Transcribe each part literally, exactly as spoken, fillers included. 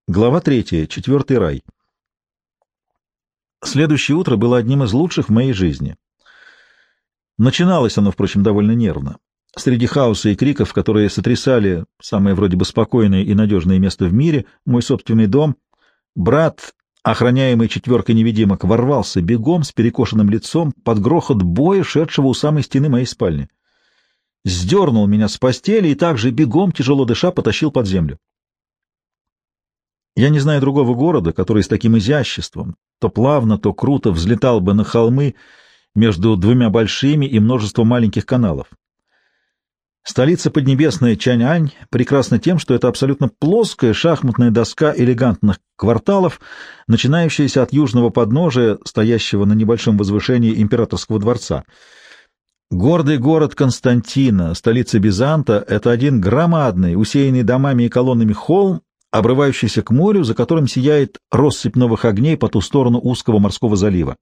Глава третья. Четвертый рай. Следующее утро было одним из лучших в моей жизни. Начиналось оно, впрочем, довольно нервно. Среди хаоса и криков, которые сотрясали самое вроде бы спокойное и надежное место в мире, мой собственный дом, брат, охраняемый четверкой невидимок, ворвался бегом с перекошенным лицом под грохот боя, шедшего у самой стены моей спальни. Сдернул меня с постели и также бегом, тяжело дыша, потащил под землю. Я не знаю другого города, который с таким изяществом, то плавно, то круто взлетал бы на холмы между двумя большими и множеством маленьких каналов. Столица поднебесная Чаньань прекрасна тем, что это абсолютно плоская шахматная доска элегантных кварталов, начинающаяся от южного подножия, стоящего на небольшом возвышении императорского дворца. Гордый город Константина, столица Бизанта, — это один громадный, усеянный домами и колоннами холм, обрывающийся к морю, за которым сияет россыпь новых огней по ту сторону узкого морского залива.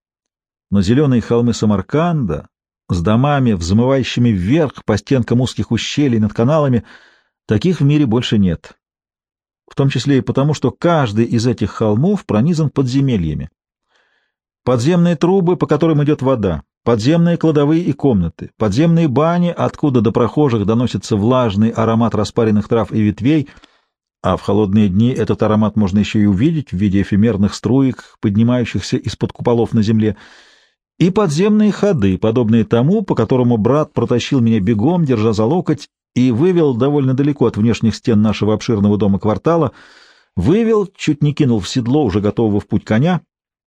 Но зеленые холмы Самарканда с домами, взмывающими вверх по стенкам узких ущелий над каналами, таких в мире больше нет. В том числе и потому, что каждый из этих холмов пронизан подземельями. Подземные трубы, по которым идет вода, подземные кладовые и комнаты, подземные бани, откуда до прохожих доносится влажный аромат распаренных трав и ветвей, а в холодные дни этот аромат можно еще и увидеть в виде эфемерных струек, поднимающихся из-под куполов на земле, и подземные ходы, подобные тому, по которому брат протащил меня бегом, держа за локоть, и вывел довольно далеко от внешних стен нашего обширного дома-квартала, вывел, чуть не кинул в седло уже готового в путь коня.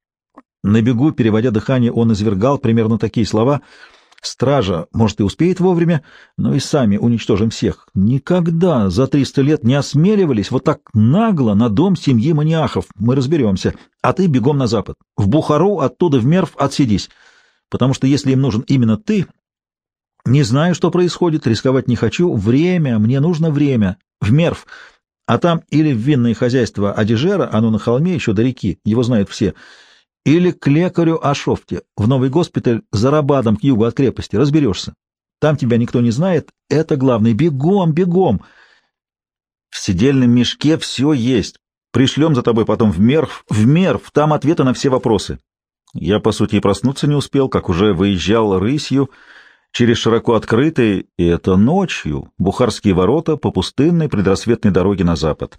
На бегу, переводя дыхание, он извергал примерно такие слова: «Стража, может, и успеет вовремя, но и сами уничтожим всех. Никогда за триста лет не осмеливались вот так нагло на дом семьи маниахов. Мы разберемся. А ты бегом на запад. В Бухару, оттуда в Мерв отсидись. Потому что если им нужен именно ты, не знаю, что происходит, рисковать не хочу. Время, мне нужно время. В Мерв. А там или в винное хозяйство Адижера, оно на холме еще до реки, его знают все, или к лекарю Ашофте, в новый госпиталь за Рабадом к югу от крепости. Разберешься. Там тебя никто не знает. Это главное. Бегом, бегом. В сидельном мешке все есть. Пришлем за тобой потом в Мерв. В Мерв. Там ответы на все вопросы». Я, по сути, и проснуться не успел, как уже выезжал рысью через широко открытые, и это ночью, Бухарские ворота по пустынной предрассветной дороге на запад.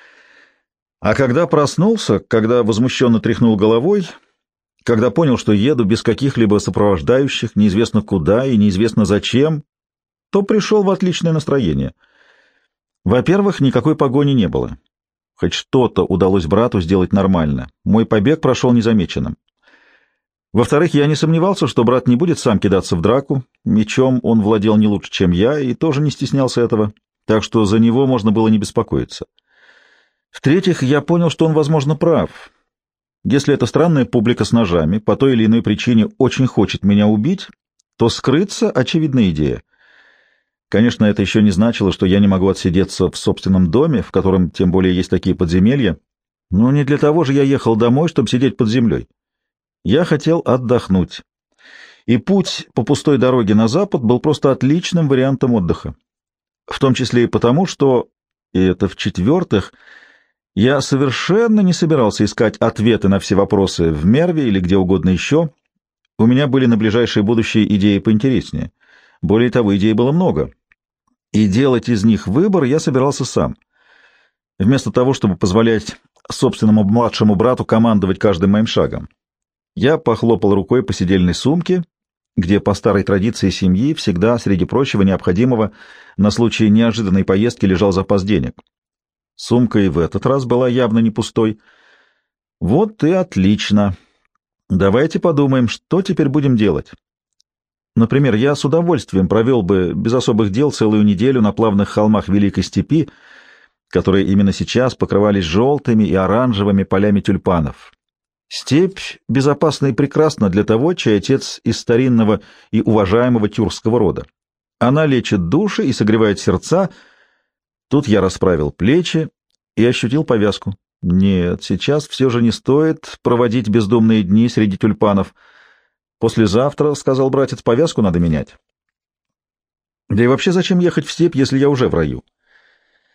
А когда проснулся, когда возмущенно тряхнул головой, когда понял, что еду без каких-либо сопровождающих, неизвестно куда и неизвестно зачем, то пришел в отличное настроение. Во-первых, никакой погони не было. Хоть что-то удалось брату сделать нормально. Мой побег прошел незамеченным. Во-вторых, я не сомневался, что брат не будет сам кидаться в драку. Мечом он владел не лучше, чем я, и тоже не стеснялся этого, так что за него можно было не беспокоиться. В-третьих, я понял, что он, возможно, прав. Если эта странная публика с ножами по той или иной причине очень хочет меня убить, то скрыться — очевидная идея. Конечно, это еще не значило, что я не могу отсидеться в собственном доме, в котором тем более есть такие подземелья. Но не для того же я ехал домой, чтобы сидеть под землей. Я хотел отдохнуть. И путь по пустой дороге на запад был просто отличным вариантом отдыха. В том числе и потому, что, и это в-четвертых, я совершенно не собирался искать ответы на все вопросы в Мерве или где угодно еще. У меня были на ближайшее будущее идеи поинтереснее. Более того, идей было много. И делать из них выбор я собирался сам. Вместо того, чтобы позволять собственному младшему брату командовать каждым моим шагом. Я похлопал рукой по сидельной сумке, где по старой традиции семьи всегда, среди прочего необходимого, на случай неожиданной поездки лежал запас денег. Сумка и в этот раз была явно не пустой. Вот и отлично. Давайте подумаем, что теперь будем делать. Например, я с удовольствием провел бы без особых дел целую неделю на плавных холмах Великой Степи, которые именно сейчас покрывались желтыми и оранжевыми полями тюльпанов. Степь безопасна и прекрасна для того, чей отец из старинного и уважаемого тюркского рода. Она лечит души и согревает сердца. Тут я расправил плечи и ощутил повязку. Нет, сейчас все же не стоит проводить бездумные дни среди тюльпанов. Послезавтра, — сказал братец, — повязку надо менять. Да и вообще, зачем ехать в степь, если я уже в раю?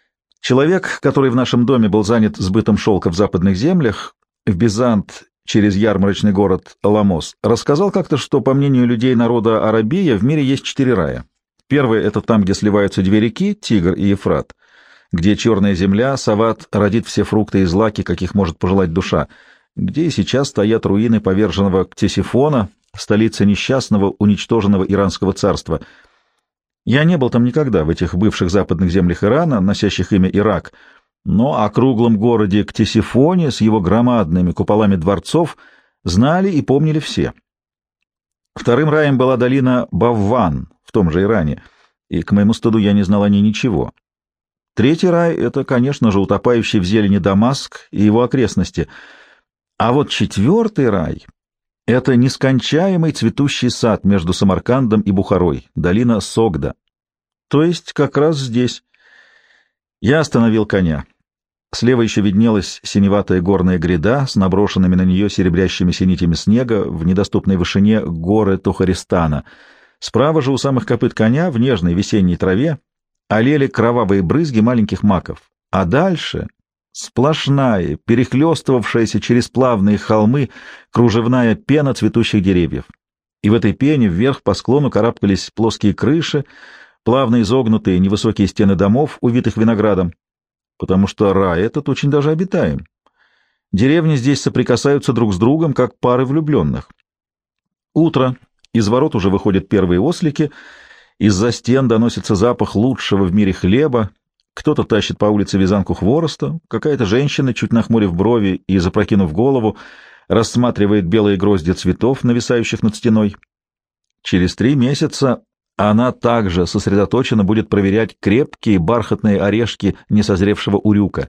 Человек, который в нашем доме был занят сбытом шелка в западных землях, в Бизант через ярмарочный город Ламос, рассказал как-то, что, по мнению людей народа Арабия, в мире есть четыре рая. Первый — это там, где сливаются две реки, Тигр и Ефрат, где черная земля, Сават, родит все фрукты и злаки, каких может пожелать душа, где и сейчас стоят руины поверженного Ктесифона, столицы несчастного, уничтоженного иранского царства. Я не был там никогда, в этих бывших западных землях Ирана, носящих имя Ирак, но о круглом городе Ктесифоне с его громадными куполами дворцов знали и помнили все. Вторым раем была долина Бавван в том же Иране, и, к моему стыду, я не знал о ней ничего. Третий рай — это, конечно же, утопающий в зелени Дамаск и его окрестности. А вот четвертый рай — это нескончаемый цветущий сад между Самаркандом и Бухарой, долина Согда. То есть как раз здесь. Я остановил коня. Слева еще виднелась синеватая горная гряда с наброшенными на нее серебрящимися нитями снега в недоступной вышине горы Тухаристана. Справа же у самых копыт коня в нежной весенней траве олели кровавые брызги маленьких маков. А дальше сплошная, перехлестывавшаяся через плавные холмы кружевная пена цветущих деревьев. И в этой пене вверх по склону карабкались плоские крыши, плавно изогнутые невысокие стены домов, увитых виноградом, потому что рай этот очень даже обитаем. Деревни здесь соприкасаются друг с другом, как пары влюбленных. Утро. Из ворот уже выходят первые ослики, из-за стен доносится запах лучшего в мире хлеба, кто-то тащит по улице вязанку хвороста, какая-то женщина, чуть нахмурив брови и запрокинув голову, рассматривает белые грозди цветов, нависающих над стеной. Через три месяца она также сосредоточенно будет проверять крепкие бархатные орешки несозревшего урюка.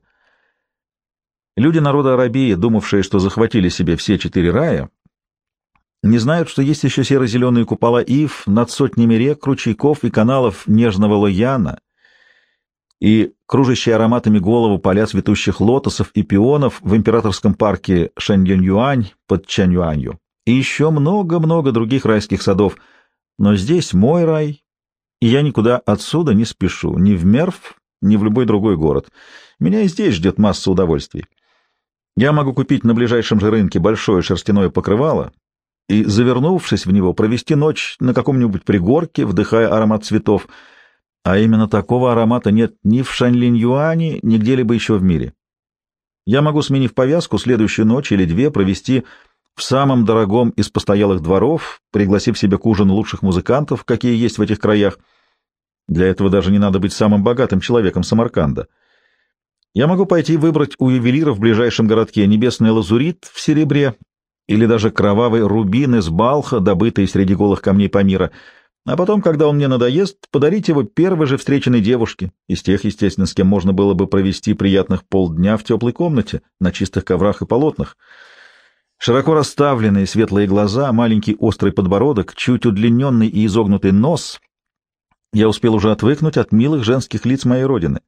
Люди народа Арабии, думавшие, что захватили себе все четыре рая, не знают, что есть еще серо-зеленые купола ив над сотнями рек, ручейков и каналов нежного лояна и кружащие ароматами голову поля цветущих лотосов и пионов в императорском парке Шэньюань под Чаньюанью и еще много-много других райских садов. Но здесь мой рай, и я никуда отсюда не спешу, ни в Мерв, ни в любой другой город. Меня и здесь ждет масса удовольствий. Я могу купить на ближайшем же рынке большое шерстяное покрывало и, завернувшись в него, провести ночь на каком-нибудь пригорке, вдыхая аромат цветов, а именно такого аромата нет ни в Шаньлинь-Юане, ни где-либо еще в мире. Я могу, сменив повязку, следующую ночь или две провести в самом дорогом из постоялых дворов, пригласив себе к ужину лучших музыкантов, какие есть в этих краях. Для этого даже не надо быть самым богатым человеком Самарканда. Я могу пойти выбрать у ювелира в ближайшем городке небесный лазурит в серебре или даже кровавый рубин из Балха, добытый среди голых камней Памира, а потом, когда он мне надоест, подарить его первой же встреченной девушке, из тех, естественно, с кем можно было бы провести приятных полдня в теплой комнате, на чистых коврах и полотнах. Широко расставленные светлые глаза, маленький острый подбородок, чуть удлиненный и изогнутый нос. Я успел уже отвыкнуть от милых женских лиц моей родины.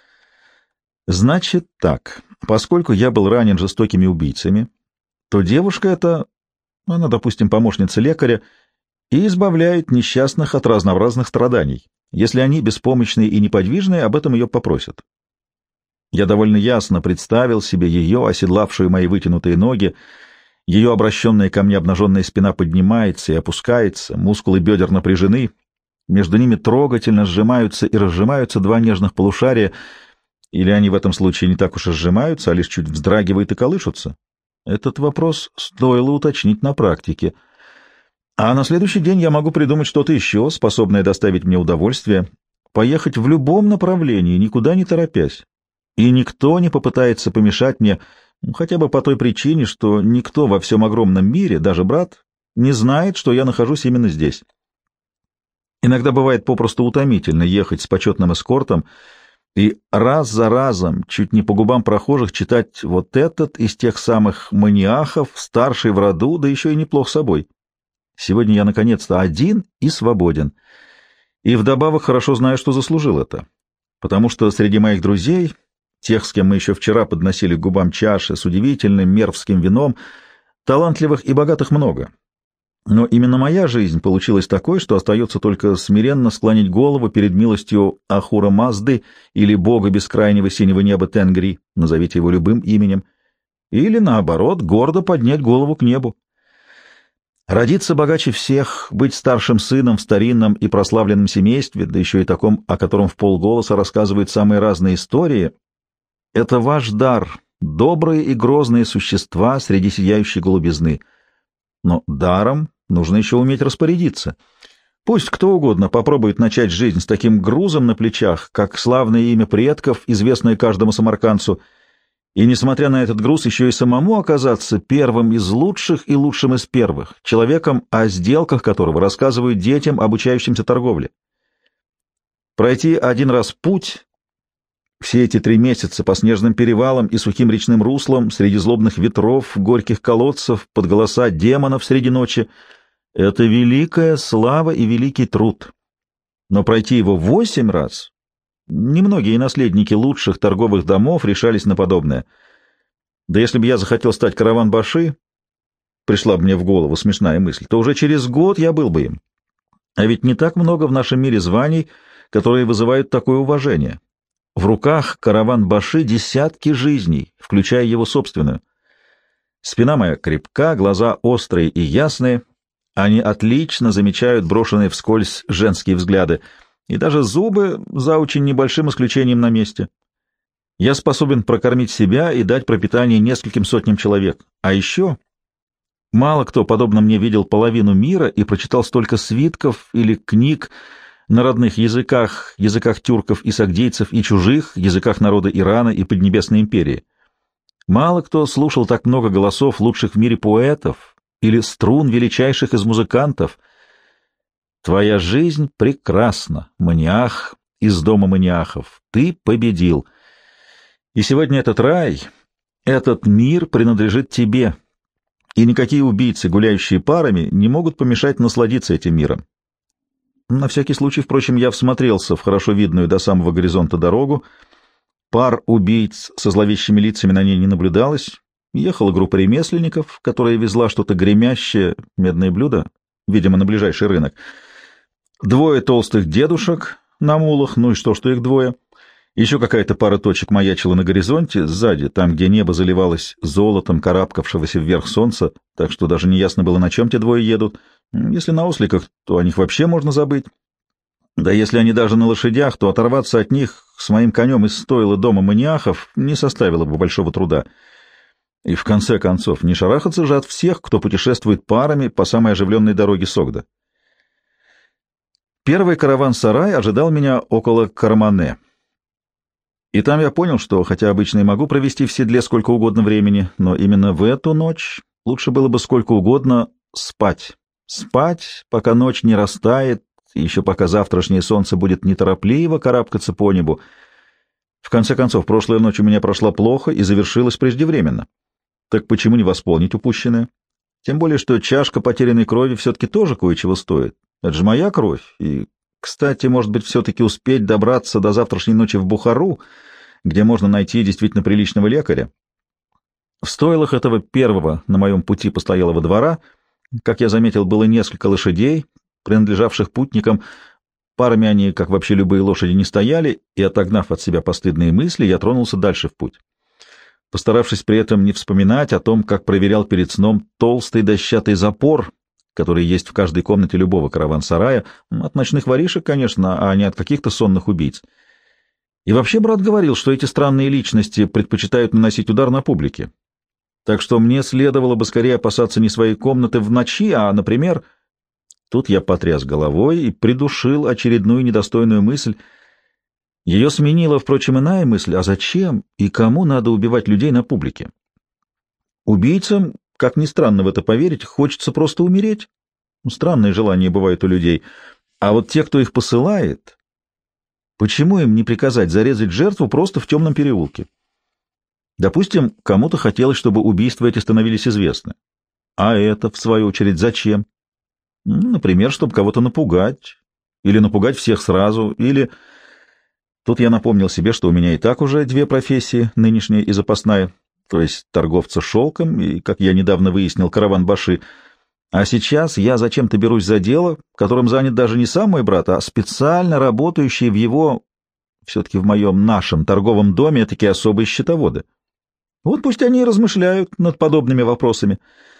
Значит так, поскольку я был ранен жестокими убийцами, то девушка эта, она, допустим, помощница лекаря, и избавляет несчастных от разнообразных страданий. Если они беспомощные и неподвижные, об этом ее попросят. Я довольно ясно представил себе ее, оседлавшую мои вытянутые ноги. Ее обращенная ко мне обнаженная спина поднимается и опускается, мускулы бедер напряжены, между ними трогательно сжимаются и разжимаются два нежных полушария, или они в этом случае не так уж и сжимаются, а лишь чуть вздрагивают и колышутся. Этот вопрос стоило уточнить на практике. А на следующий день я могу придумать что-то еще, способное доставить мне удовольствие, поехать в любом направлении, никуда не торопясь. И никто не попытается помешать мне, хотя бы по той причине, что никто во всем огромном мире, даже брат, не знает, что я нахожусь именно здесь. Иногда бывает попросту утомительно ехать с почетным эскортом и раз за разом, чуть не по губам прохожих, читать вот этот из тех самых маниахов, старший в роду, да еще и неплох собой. Сегодня я наконец-то один и свободен, и вдобавок хорошо знаю, что заслужил это, потому что среди моих друзей, тех, с кем мы еще вчера подносили к губам чаши с удивительным мервским вином, талантливых и богатых много. Но именно моя жизнь получилась такой, что остается только смиренно склонить голову перед милостью Ахура Мазды или бога бескрайнего синего неба Тенгри, назовите его любым именем, или, наоборот, гордо поднять голову к небу. Родиться богаче всех, быть старшим сыном в старинном и прославленном семействе, да еще и таком, о котором в полголоса рассказывают самые разные истории, — это ваш дар, добрые и грозные существа среди сияющей голубизны. Но даром нужно еще уметь распорядиться. Пусть кто угодно попробует начать жизнь с таким грузом на плечах, как славное имя предков, известное каждому самаркандцу, и, несмотря на этот груз, еще и самому оказаться первым из лучших и лучшим из первых, человеком, о сделках которого рассказывают детям, обучающимся торговле. Пройти один раз путь, все эти три месяца по снежным перевалам и сухим речным руслам, среди злобных ветров, горьких колодцев, под голоса демонов среди ночи — это великая слава и великий труд. Но пройти его восемь раз — немногие наследники лучших торговых домов решались на подобное. Да если бы я захотел стать караван-баши, пришла бы мне в голову смешная мысль, то уже через год я был бы им. А ведь не так много в нашем мире званий, которые вызывают такое уважение. В руках караван-баши десятки жизней, включая его собственную. Спина моя крепка, глаза острые и ясные, они отлично замечают брошенные вскользь женские взгляды, и даже зубы, за очень небольшим исключением, на месте. Я способен прокормить себя и дать пропитание нескольким сотням человек. А еще мало кто, подобно мне, видел половину мира и прочитал столько свитков или книг на родных языках, языках тюрков и сагдейцев и чужих, языках народа Ирана и Поднебесной империи. Мало кто слушал так много голосов лучших в мире поэтов или струн величайших из музыкантов. Твоя жизнь прекрасна, маниах из дома маниахов. Ты победил. И сегодня этот рай, этот мир принадлежит тебе. И никакие убийцы, гуляющие парами, не могут помешать насладиться этим миром. На всякий случай, впрочем, я всмотрелся в хорошо видную до самого горизонта дорогу. Пар убийц со зловещими лицами на ней не наблюдалось. Ехала группа ремесленников, которая везла что-то гремящее, медное блюдо, видимо, на ближайший рынок. Двое толстых дедушек на мулах, ну и что, что их двое. Еще какая-то пара точек маячила на горизонте, сзади, там, где небо заливалось золотом карабкавшегося вверх солнца, так что даже не ясно было, на чем те двое едут. Если на осликах, то о них вообще можно забыть. Да если они даже на лошадях, то оторваться от них с моим конем из стойла дома маниахов не составило бы большого труда. И в конце концов, не шарахаться же от всех, кто путешествует парами по самой оживленной дороге Согда. Первый караван-сарай ожидал меня около Кармане. И там я понял, что, хотя обычно и могу провести в седле сколько угодно времени, но именно в эту ночь лучше было бы сколько угодно спать. Спать, пока ночь не растает, и еще пока завтрашнее солнце будет неторопливо карабкаться по небу. В конце концов, прошлая ночь у меня прошла плохо и завершилась преждевременно. Так почему не восполнить упущенное? Тем более, что чашка потерянной крови все-таки тоже кое-чего стоит. Это же моя кровь, и, кстати, может быть, все-таки успеть добраться до завтрашней ночи в Бухару, где можно найти действительно приличного лекаря. В стойлах этого первого на моем пути постоялого двора, как я заметил, было несколько лошадей, принадлежавших путникам. Парами они, как вообще любые лошади, не стояли, и, отогнав от себя постыдные мысли, я тронулся дальше в путь, постаравшись при этом не вспоминать о том, как проверял перед сном толстый дощатый запор, который есть в каждой комнате любого караван-сарая, от ночных воришек, конечно, а не от каких-то сонных убийц. И вообще брат говорил, что эти странные личности предпочитают наносить удар на публике. Так что мне следовало бы скорее опасаться не своей комнаты в ночи, а, например... Тут я потряс головой и придушил очередную недостойную мысль. Ее сменила, впрочем, иная мысль, а зачем и кому надо убивать людей на публике? Убийцам, как ни странно в это поверить, хочется просто умереть. Странные желания бывают у людей. А вот те, кто их посылает, почему им не приказать зарезать жертву просто в темном переулке? Допустим, кому-то хотелось, чтобы убийства эти становились известны. А это, в свою очередь, зачем? Например, чтобы кого-то напугать, или напугать всех сразу, или... Тут я напомнил себе, что у меня и так уже две профессии, нынешняя и запасная, то есть торговца шелком и, как я недавно выяснил, караван-баши. А сейчас я зачем-то берусь за дело, которым занят даже не сам мой брат, а специально работающие в его, все-таки в моем нашем торговом доме, такие особые счетоводы. Вот пусть они и размышляют над подобными вопросами.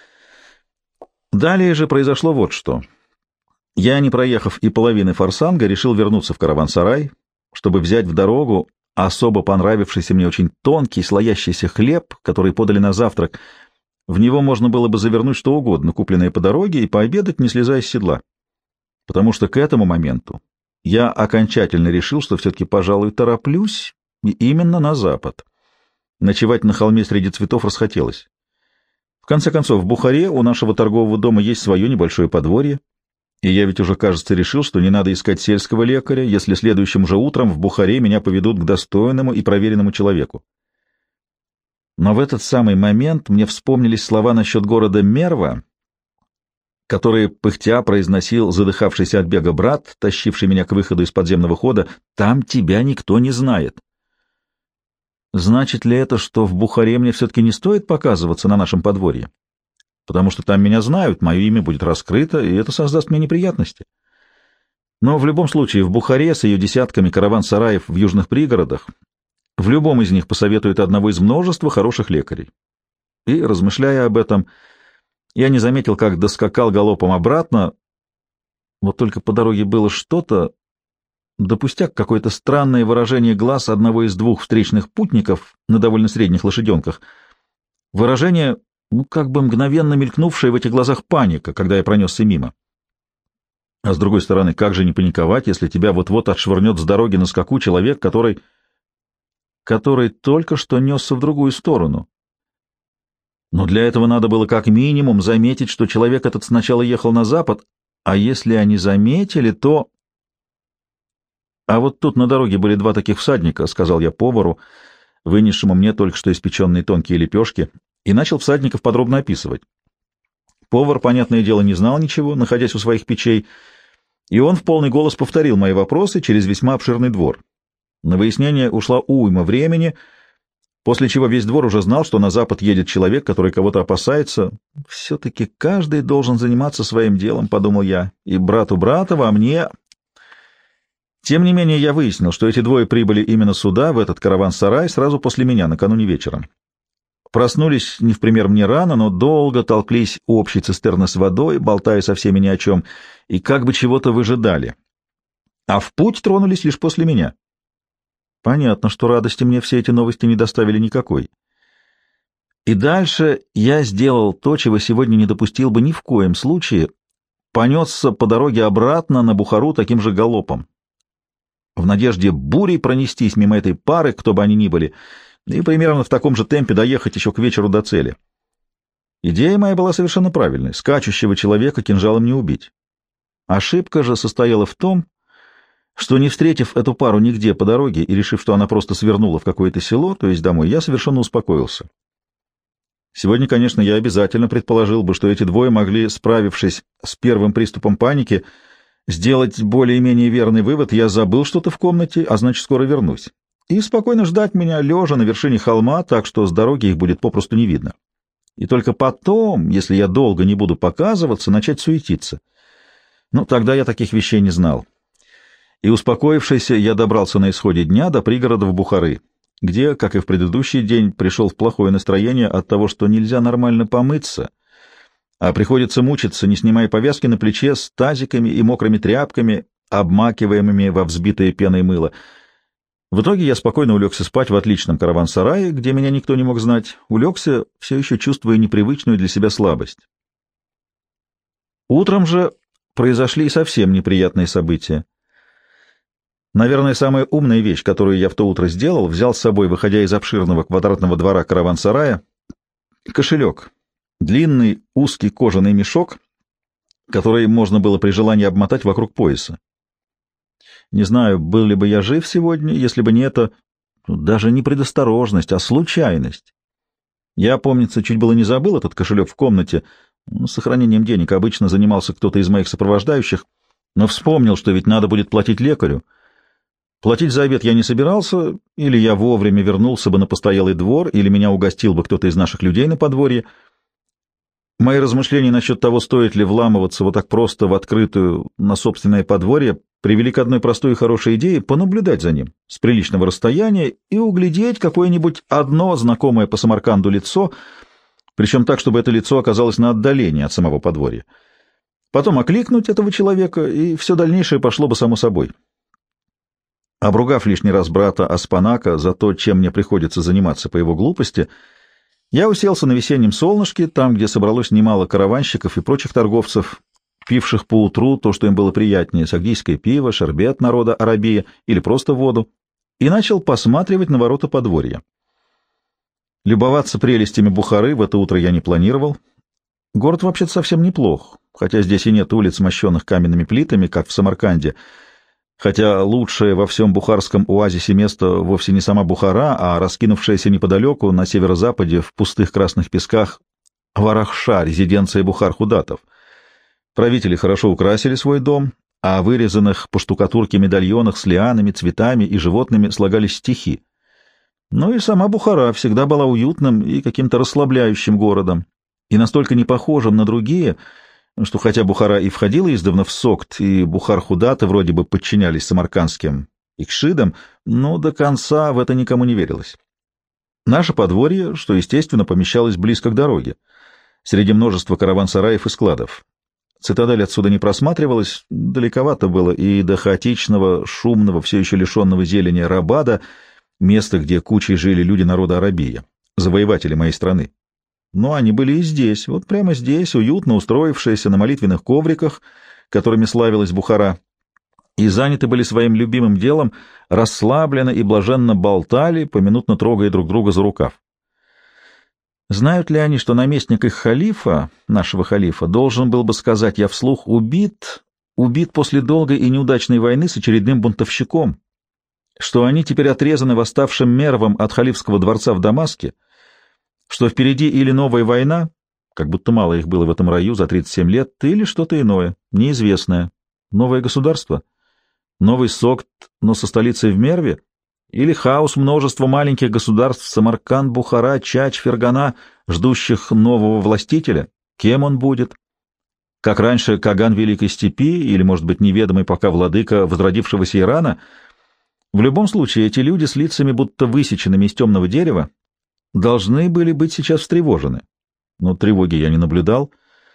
Далее же произошло вот что. Я, не проехав и половины Форсанга, решил вернуться в караван-сарай, чтобы взять в дорогу особо понравившийся мне очень тонкий слоящийся хлеб, который подали на завтрак. В него можно было бы завернуть что угодно, купленное по дороге, и пообедать, не слезая с седла. Потому что к этому моменту я окончательно решил, что все-таки, пожалуй, тороплюсь, и именно на запад. Ночевать на холме среди цветов расхотелось. В конце концов, в Бухаре у нашего торгового дома есть свое небольшое подворье, и я ведь уже, кажется, решил, что не надо искать сельского лекаря, если следующим же утром в Бухаре меня поведут к достойному и проверенному человеку. Но в этот самый момент мне вспомнились слова насчет города Мерва, которые пыхтя произносил задыхавшийся от бега брат, тащивший меня к выходу из подземного хода. «Там тебя никто не знает». Значит ли это, что в Бухаре мне все-таки не стоит показываться на нашем подворье? Потому что там меня знают, мое имя будет раскрыто, и это создаст мне неприятности. Но в любом случае в Бухаре с ее десятками караван-сараев в южных пригородах в любом из них посоветуют одного из множества хороших лекарей. И, размышляя об этом, я не заметил, как доскакал галопом обратно. Вот только по дороге было что-то, да пустяк, какое-то странное выражение глаз одного из двух встречных путников на довольно средних лошаденках. Выражение, ну, как бы мгновенно мелькнувшее в этих глазах паника, когда я пронесся мимо. А с другой стороны, как же не паниковать, если тебя вот-вот отшвырнет с дороги на скаку человек, который... который только что несся в другую сторону. Но для этого надо было как минимум заметить, что человек этот сначала ехал на запад, а если они заметили, то... А вот тут на дороге были два таких всадника, — сказал я повару, вынесшему мне только что испеченные тонкие лепешки, и начал всадников подробно описывать. Повар, понятное дело, не знал ничего, находясь у своих печей, и он в полный голос повторил мои вопросы через весьма обширный двор. На выяснение ушла уйма времени, после чего весь двор уже знал, что на запад едет человек, который кого-то опасается. Все-таки каждый должен заниматься своим делом, — подумал я, — и брату Братова, а мне... Тем не менее, я выяснил, что эти двое прибыли именно сюда, в этот караван-сарай, сразу после меня, накануне вечером. Проснулись не в пример мне рано, но долго толклись у общей цистерны с водой, болтая со всеми ни о чем, и как бы чего-то выжидали. А в путь тронулись лишь после меня. Понятно, что радости мне все эти новости не доставили никакой. И дальше я сделал то, чего сегодня не допустил бы ни в коем случае, понесся по дороге обратно на Бухару таким же галопом, в надежде бурей пронестись мимо этой пары, кто бы они ни были, и примерно в таком же темпе доехать еще к вечеру до цели. Идея моя была совершенно правильной — скачущего человека кинжалом не убить. Ошибка же состояла в том, что, не встретив эту пару нигде по дороге и решив, что она просто свернула в какое-то село, то есть домой, я совершенно успокоился. Сегодня, конечно, я обязательно предположил бы, что эти двое могли, справившись с первым приступом паники, сделать более-менее верный вывод: я забыл что-то в комнате, а значит, скоро вернусь, и спокойно ждать меня, лежа на вершине холма, так что с дороги их будет попросту не видно. И только потом, если я долго не буду показываться, начать суетиться. Ну, тогда я таких вещей не знал. И, успокоившийся, я добрался на исходе дня до пригородов Бухары, где, как и в предыдущий день, пришел в плохое настроение от того, что нельзя нормально помыться, а приходится мучиться, не снимая повязки на плече, с тазиками и мокрыми тряпками, обмакиваемыми во взбитое пеной мыло. В итоге я спокойно улегся спать в отличном караван-сарае, где меня никто не мог знать, улегся, все еще чувствуя непривычную для себя слабость. Утром же произошли и совсем неприятные события. Наверное, самая умная вещь, которую я в то утро сделал, взял с собой, выходя из обширного квадратного двора караван-сарая, кошелек. Длинный узкий кожаный мешок, который можно было при желании обмотать вокруг пояса. Не знаю, был ли бы я жив сегодня, если бы не это, даже не предосторожность, а случайность. Я, помнится, чуть было не забыл этот кошелек в комнате. С сохранением денег обычно занимался кто-то из моих сопровождающих, но вспомнил, что ведь надо будет платить лекарю. Платить за обед я не собирался, или я вовремя вернулся бы на постоялый двор, или меня угостил бы кто-то из наших людей на подворье. Мои размышления насчет того, стоит ли вламываться вот так просто в открытую на собственное подворье, привели к одной простой и хорошей идее — понаблюдать за ним с приличного расстояния и углядеть какое-нибудь одно знакомое по Самарканду лицо, причем так, чтобы это лицо оказалось на отдалении от самого подворья. Потом окликнуть этого человека, и все дальнейшее пошло бы само собой. Обругав лишний раз брата Аспанака за то, чем мне приходится заниматься по его глупости, я уселся на весеннем солнышке, там, где собралось немало караванщиков и прочих торговцев, пивших поутру то, что им было приятнее — сагдийское пиво, шербет народа Арабия или просто воду, и начал посматривать на ворота подворья. Любоваться прелестями Бухары в это утро я не планировал. Город вообще-то совсем неплох, хотя здесь и нет улиц, мощенных каменными плитами, как в Самарканде, хотя лучшее во всем бухарском оазисе место вовсе не сама Бухара, а раскинувшаяся неподалеку на северо-западе в пустых красных песках Варахша, резиденция бухар-худатов. Правители хорошо украсили свой дом, а вырезанных по штукатурке медальонах с лианами, цветами и животными слагались стихи. Ну и сама Бухара всегда была уютным и каким-то расслабляющим городом, и настолько не похожим на другие, что хотя Бухара и входила издавна в Согд, и Бухар-худаты вроде бы подчинялись самаркандским икшидам, но до конца в это никому не верилось. Наше подворье, что, естественно, помещалось близко к дороге, среди множества караван-сараев и складов. Цитадель отсюда не просматривалась, далековато было и до хаотичного, шумного, все еще лишенного зелени Рабада, места, где кучей жили люди народа Арабия, завоеватели моей страны. Но они были и здесь, вот прямо здесь, уютно устроившиеся на молитвенных ковриках, которыми славилась Бухара, и заняты были своим любимым делом, расслабленно и блаженно болтали, поминутно трогая друг друга за рукав. Знают ли они, что наместник их халифа, нашего халифа, должен был бы сказать я вслух, убит, убит после долгой и неудачной войны с очередным бунтовщиком, что они теперь отрезаны восставшим мервом от халифского дворца в Дамаске, что впереди или новая война, как будто мало их было в этом раю за тридцать семь лет, или что-то иное, неизвестное, новое государство, новый Согд, но со столицей в Мерве, или хаос множества маленьких государств Самарканд, Бухара, Чач, Фергана, ждущих нового властителя, кем он будет? Как раньше Каган Великой Степи или, может быть, неведомый пока владыка возродившегося Ирана? В любом случае, эти люди с лицами будто высеченными из темного дерева должны были быть сейчас встревожены. Но тревоги я не наблюдал,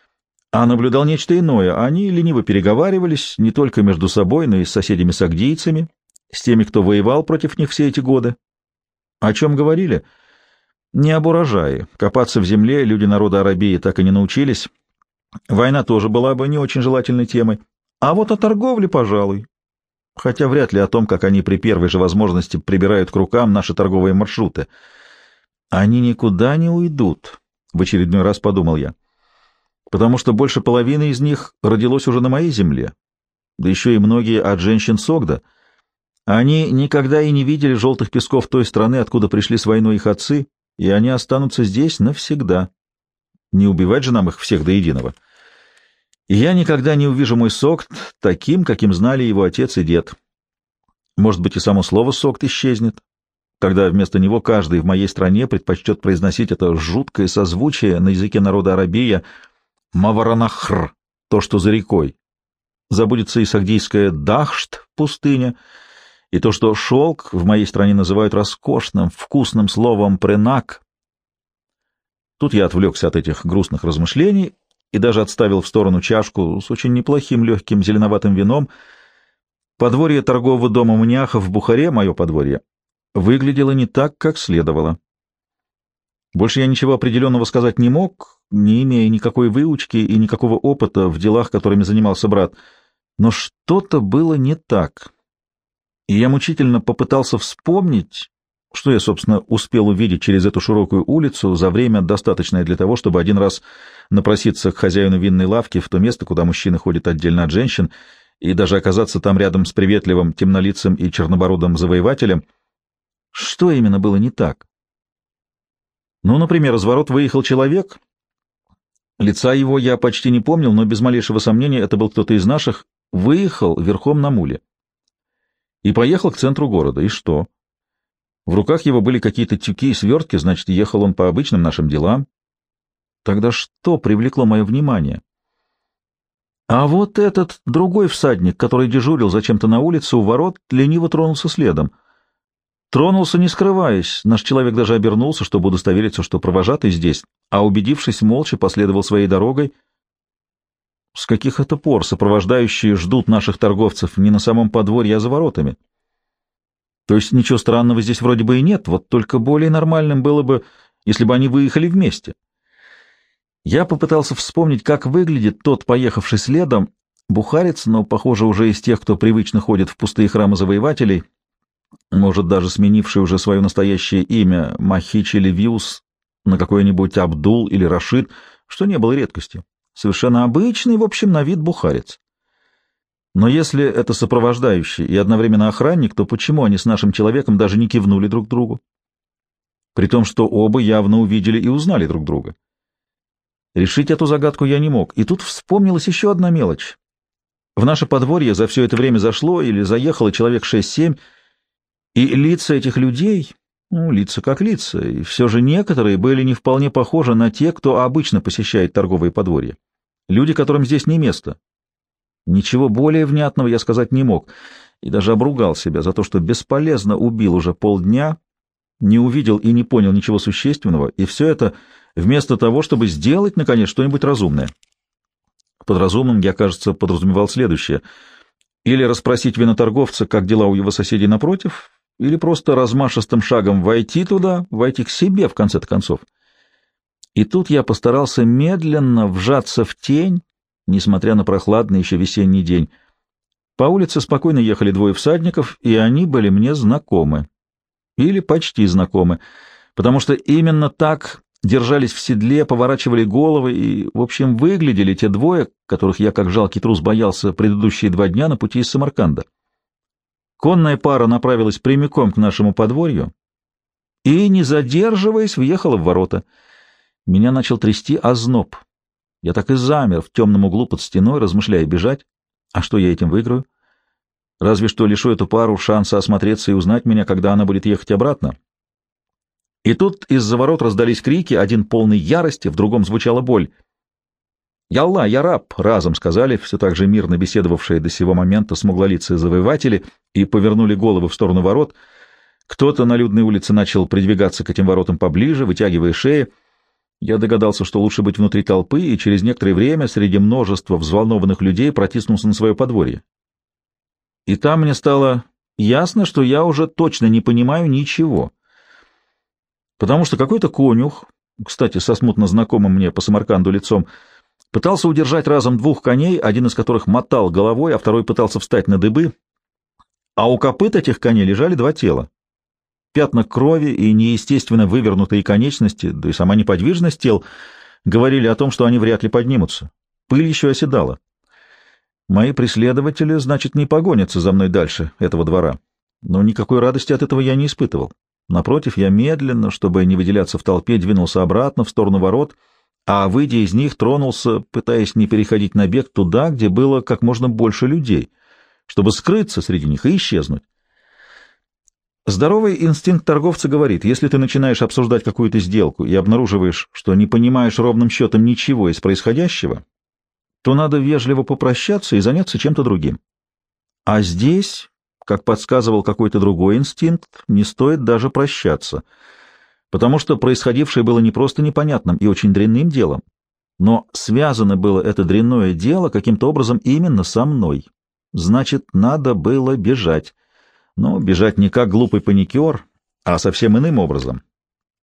а наблюдал нечто иное. Они лениво переговаривались не только между собой, но и с соседями-сагдийцами, с теми, кто воевал против них все эти годы. О чем говорили? Не об урожае. Копаться в земле люди народа Арабии так и не научились. Война тоже была бы не очень желательной темой. А вот о торговле, пожалуй. Хотя вряд ли о том, как они при первой же возможности прибирают к рукам наши торговые маршруты. Они никуда не уйдут, в очередной раз подумал я, потому что больше половины из них родилось уже на моей земле, да еще и многие от женщин Согда. Они никогда и не видели желтых песков той страны, откуда пришли с войной их отцы, и они останутся здесь навсегда. Не убивать же нам их всех до единого. И я никогда не увижу мой Согд таким, каким знали его отец и дед. Может быть, и само слово «Согд» исчезнет, когда вместо него каждый в моей стране предпочтет произносить это жуткое созвучие на языке народа Арабия «Маваранахр», то, что за рекой. Забудется и сагдийская «Дахшт», пустыня, и то, что шелк в моей стране называют роскошным, вкусным словом «пренак». Тут я отвлекся от этих грустных размышлений и даже отставил в сторону чашку с очень неплохим легким зеленоватым вином. Подворье торгового дома Мняхов в Бухаре, мое подворье, выглядело не так, как следовало. Больше я ничего определенного сказать не мог, не имея никакой выучки и никакого опыта в делах, которыми занимался брат, но что-то было не так. И я мучительно попытался вспомнить, что я, собственно, успел увидеть через эту широкую улицу за время, достаточное для того, чтобы один раз напроситься к хозяину винной лавки в то место, куда мужчины ходят отдельно от женщин, и даже оказаться там рядом с приветливым, темнолицым и чернобородым завоевателем. Что именно было не так? Ну, например, из ворот выехал человек. Лица его я почти не помнил, но без малейшего сомнения это был кто-то из наших. Выехал верхом на муле. И поехал к центру города. И что? В руках его были какие-то тюки и свертки, значит, ехал он по обычным нашим делам. Тогда что привлекло мое внимание? А вот этот другой всадник, который дежурил зачем-то на улице у ворот, лениво тронулся следом. Тронулся, не скрываясь. Наш человек даже обернулся, чтобы удостовериться, что провожатый здесь, а, убедившись, молча последовал своей дорогой. С каких это пор сопровождающие ждут наших торговцев не на самом подворье, а за воротами? То есть ничего странного здесь вроде бы и нет, вот только более нормальным было бы, если бы они выехали вместе. Я попытался вспомнить, как выглядит тот, поехавший следом, бухарец, но, похоже, уже из тех, кто привычно ходит в пустые храмы завоевателей, может, даже сменивший уже свое настоящее имя Махич или Вьюс на какой-нибудь Абдул или Рашид, что не было редкостью. Совершенно обычный, в общем, на вид бухарец. Но если это сопровождающий и одновременно охранник, то почему они с нашим человеком даже не кивнули друг другу? При том, что оба явно увидели и узнали друг друга. Решить эту загадку я не мог, и тут вспомнилась еще одна мелочь. В наше подворье за все это время зашло или заехало человек шесть-семь, и лица этих людей, ну, лица как лица, и все же некоторые были не вполне похожи на те, кто обычно посещает торговые подворья. Люди, которым здесь не место. Ничего более внятного я сказать не мог, и даже обругал себя за то, что бесполезно убил уже полдня, не увидел и не понял ничего существенного, и все это вместо того, чтобы сделать, наконец, что-нибудь разумное. Под разумным я, кажется, подразумевал следующее. Или расспросить виноторговца, как дела у его соседей напротив, или просто размашистым шагом войти туда, войти к себе, в конце-то концов. И тут я постарался медленно вжаться в тень, несмотря на прохладный еще весенний день. По улице спокойно ехали двое всадников, и они были мне знакомы. Или почти знакомы, потому что именно так держались в седле, поворачивали головы и, в общем, выглядели те двое, которых я, как жалкий трус, боялся предыдущие два дня на пути из Самарканда. Конная пара направилась прямиком к нашему подворью и, не задерживаясь, въехала в ворота. Меня начал трясти озноб. Я так и замер в темном углу под стеной, размышляя бежать. А что я этим выиграю? Разве что лишу эту пару шанса осмотреться и узнать меня, когда она будет ехать обратно. И тут из-за ворот раздались крики, один полный ярости, в другом звучала боль. «Ялла, я раб!» — разом сказали, все так же мирно беседовавшие до сего момента смуглолицые завоеватели, и повернули головы в сторону ворот. Кто-то на людной улице начал придвигаться к этим воротам поближе, вытягивая шеи. Я догадался, что лучше быть внутри толпы, и через некоторое время среди множества взволнованных людей протиснулся на свое подворье. И там мне стало ясно, что я уже точно не понимаю ничего. Потому что какой-то конюх, кстати, со смутно знакомым мне по Самарканду лицом, пытался удержать разом двух коней, один из которых мотал головой, а второй пытался встать на дыбы, а у копыт этих коней лежали два тела. Пятна крови и неестественно вывернутые конечности, да и сама неподвижность тел, говорили о том, что они вряд ли поднимутся. Пыль еще оседала. Мои преследователи, значит, не погонятся за мной дальше этого двора. Но никакой радости от этого я не испытывал. Напротив, я медленно, чтобы не выделяться в толпе, двинулся обратно в сторону ворот, а, выйдя из них, тронулся, пытаясь не переходить на бег туда, где было как можно больше людей, чтобы скрыться среди них и исчезнуть. Здоровый инстинкт торговца говорит, если ты начинаешь обсуждать какую-то сделку и обнаруживаешь, что не понимаешь ровным счетом ничего из происходящего, то надо вежливо попрощаться и заняться чем-то другим. А здесь, как подсказывал какой-то другой инстинкт, не стоит даже прощаться, потому что происходившее было не просто непонятным и очень дрянным делом, но связано было это дрянное дело каким-то образом именно со мной. Значит, надо было бежать. Но бежать не как глупый паникер, а совсем иным образом.